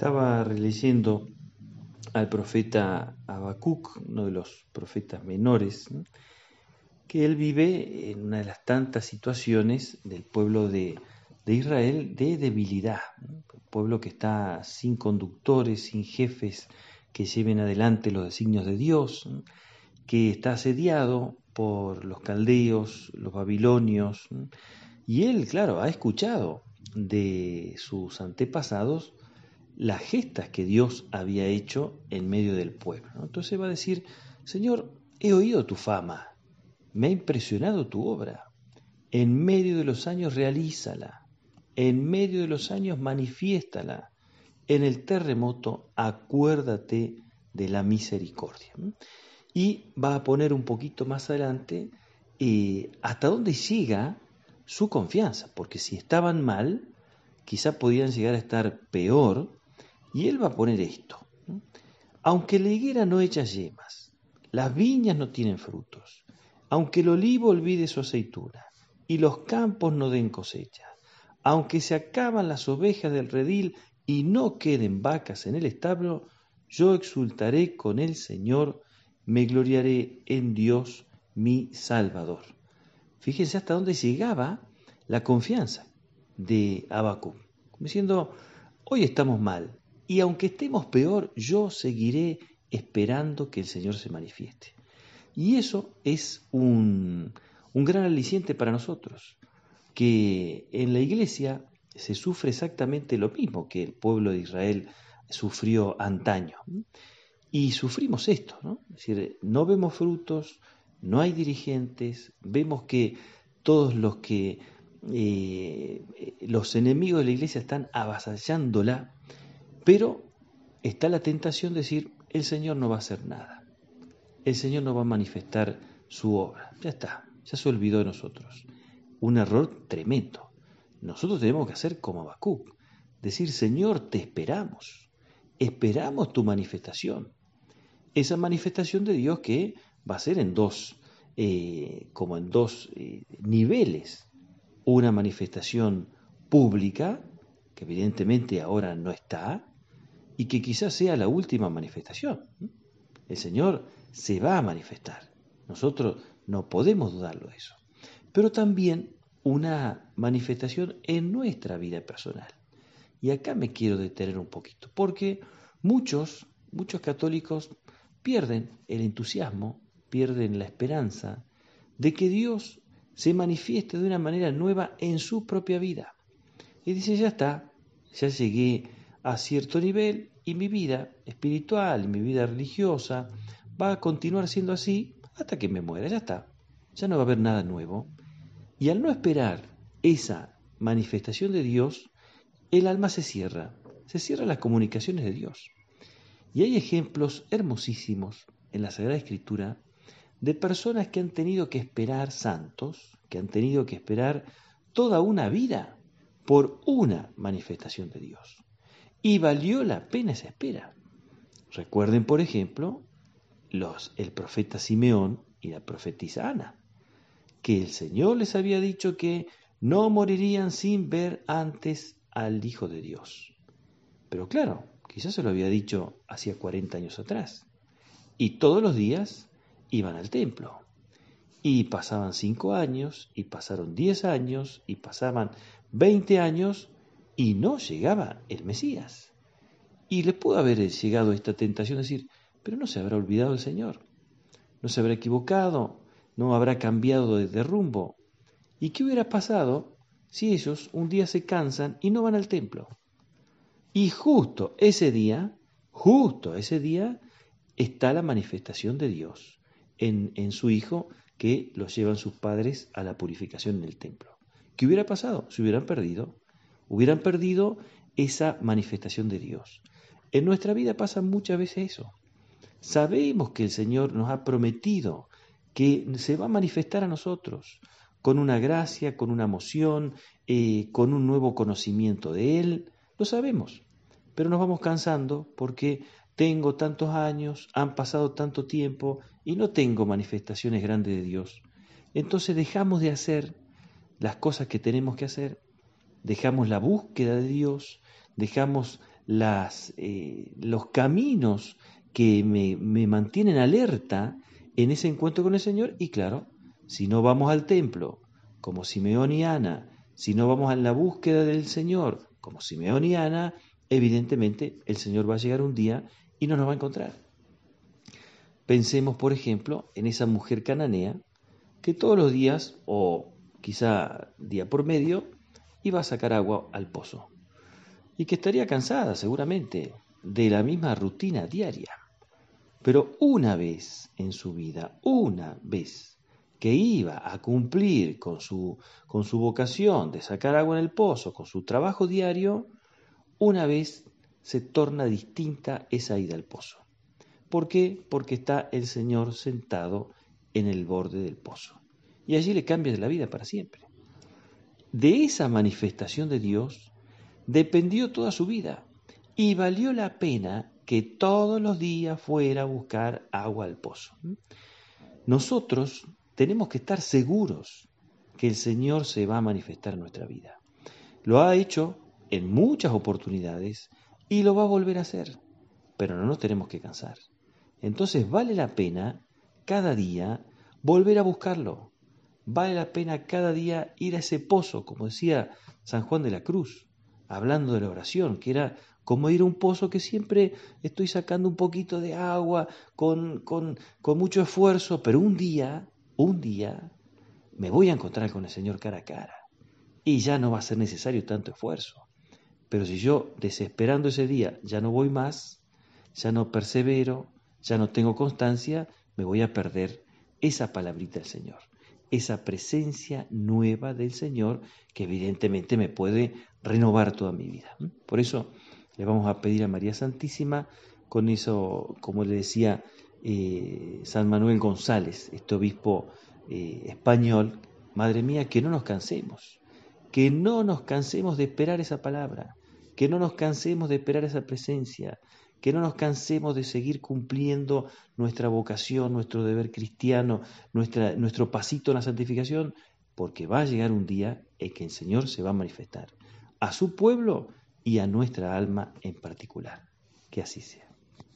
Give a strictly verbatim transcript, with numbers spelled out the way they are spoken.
Estaba releyendo al profeta Habacuc, uno de los profetas menores, ¿no? Que él vive en una de las tantas situaciones del pueblo de, de Israel de debilidad, ¿no? Un pueblo que está sin conductores, sin jefes que lleven adelante los designios de Dios, ¿no? Que está asediado por los caldeos, los babilonios, ¿no? Y él, claro, ha escuchado de sus antepasados las gestas que Dios había hecho en medio del pueblo, ¿no? Entonces va a decir: Señor, he oído tu fama, me ha impresionado tu obra, en medio de los años realízala, en medio de los años manifiéstala, en el terremoto acuérdate de la misericordia. Y va a poner un poquito más adelante eh, hasta dónde llega su confianza, porque si estaban mal, quizá podían llegar a estar peor. Y él va a poner esto: aunque la higuera no echa yemas, las viñas no tienen frutos, aunque el olivo olvide su aceituna y los campos no den cosecha, aunque se acaban las ovejas del redil y no queden vacas en el establo, yo exultaré con el Señor, me gloriaré en Dios mi Salvador. Fíjense hasta dónde llegaba la confianza de Habacuc, diciendo: hoy estamos mal, y aunque estemos peor, yo seguiré esperando que el Señor se manifieste. Y eso es un, un gran aliciente para nosotros, que en la iglesia se sufre exactamente lo mismo que el pueblo de Israel sufrió antaño. Y sufrimos esto, ¿no? Es decir, no vemos frutos, no hay dirigentes, vemos que todos los que eh, los enemigos de la iglesia están avasallándola, pero está la tentación de decir: el Señor no va a hacer nada, el Señor no va a manifestar su obra, ya está, ya se olvidó de nosotros. Un error tremendo. Nosotros tenemos que hacer como Habacuc, decir: Señor, te esperamos, esperamos tu manifestación. Esa manifestación de Dios que va a ser en dos, eh, como en dos eh, niveles. Una manifestación pública, que evidentemente ahora no está, y que quizás sea la última manifestación. El Señor se va a manifestar. Nosotros no podemos dudarlo de eso. Pero también una manifestación en nuestra vida personal. Y acá me quiero detener un poquito, porque muchos, muchos católicos pierden el entusiasmo, pierden la esperanza de que Dios se manifieste de una manera nueva en su propia vida. Y dice: ya está, ya llegué a cierto nivel y mi vida espiritual, mi vida religiosa va a continuar siendo así hasta que me muera, ya está, ya no va a haber nada nuevo. Y al no esperar esa manifestación de Dios, el alma se cierra, se cierran las comunicaciones de Dios. Y hay ejemplos hermosísimos en la Sagrada Escritura de personas que han tenido que esperar, santos, que han tenido que esperar toda una vida por una manifestación de Dios. Y valió la pena esa espera. Recuerden, por ejemplo, los, el profeta Simeón y la profetisa Ana, que el Señor les había dicho que no morirían sin ver antes al Hijo de Dios. Pero claro, quizás se lo había dicho hacía cuarenta años atrás. Y todos los días iban al templo. Y pasaban cinco años, y pasaron diez años, y pasaban veinte años, y no llegaba el Mesías. Y les pudo haber llegado esta tentación de decir: pero no se habrá olvidado el Señor, no se habrá equivocado, no habrá cambiado de, de rumbo. ¿Y qué hubiera pasado si ellos un día se cansan y no van al templo? Y justo ese día, justo ese día, está la manifestación de Dios en, en su Hijo, que los llevan sus padres a la purificación en el templo. ¿Qué hubiera pasado? Se hubieran perdido. Hubieran perdido esa manifestación de Dios. En nuestra vida pasa muchas veces eso. Sabemos que el Señor nos ha prometido que se va a manifestar a nosotros con una gracia, con una emoción, eh, con un nuevo conocimiento de Él. Lo sabemos, pero nos vamos cansando porque tengo tantos años, han pasado tanto tiempo y no tengo manifestaciones grandes de Dios. Entonces dejamos de hacer las cosas que tenemos que hacer, dejamos la búsqueda de Dios, dejamos las, eh, los caminos que me, me mantienen alerta en ese encuentro con el Señor. Y claro, si no vamos al templo, como Simeón y Ana, si no vamos a la búsqueda del Señor, como Simeón y Ana, evidentemente el Señor va a llegar un día y no nos va a encontrar. Pensemos, por ejemplo, en esa mujer cananea que todos los días, o quizá día por medio, iba a sacar agua al pozo y que estaría cansada seguramente de la misma rutina diaria. Pero una vez en su vida, una vez que iba a cumplir con su, con su vocación de sacar agua en el pozo, con su trabajo diario, una vez se torna distinta esa ida al pozo. ¿Por qué? Porque está el Señor sentado en el borde del pozo. Y allí le cambia la vida para siempre. De esa manifestación de Dios dependió toda su vida y valió la pena que todos los días fuera a buscar agua al pozo. Nosotros tenemos que estar seguros que el Señor se va a manifestar en nuestra vida. Lo ha hecho en muchas oportunidades y lo va a volver a hacer, pero no nos tenemos que cansar. Entonces vale la pena cada día volver a buscarlo. Vale la pena cada día ir a ese pozo, como decía San Juan de la Cruz, hablando de la oración, que era como ir a un pozo que siempre estoy sacando un poquito de agua con, con, con mucho esfuerzo, pero un día, un día, me voy a encontrar con el Señor cara a cara y ya no va a ser necesario tanto esfuerzo. Pero si yo, desesperando ese día, ya no voy más, ya no persevero, ya no tengo constancia, me voy a perder esa palabrita del Señor, esa presencia nueva del Señor que evidentemente me puede renovar toda mi vida. Por eso le vamos a pedir a María Santísima, con eso, como le decía eh, San Manuel González, este obispo eh, español, Madre mía, que no nos cansemos, que no nos cansemos de esperar esa palabra, que no nos cansemos de esperar esa presencia, que no nos cansemos de seguir cumpliendo nuestra vocación, nuestro deber cristiano, nuestra, nuestro pasito en la santificación, porque va a llegar un día en que el Señor se va a manifestar a su pueblo y a nuestra alma en particular. Que así sea.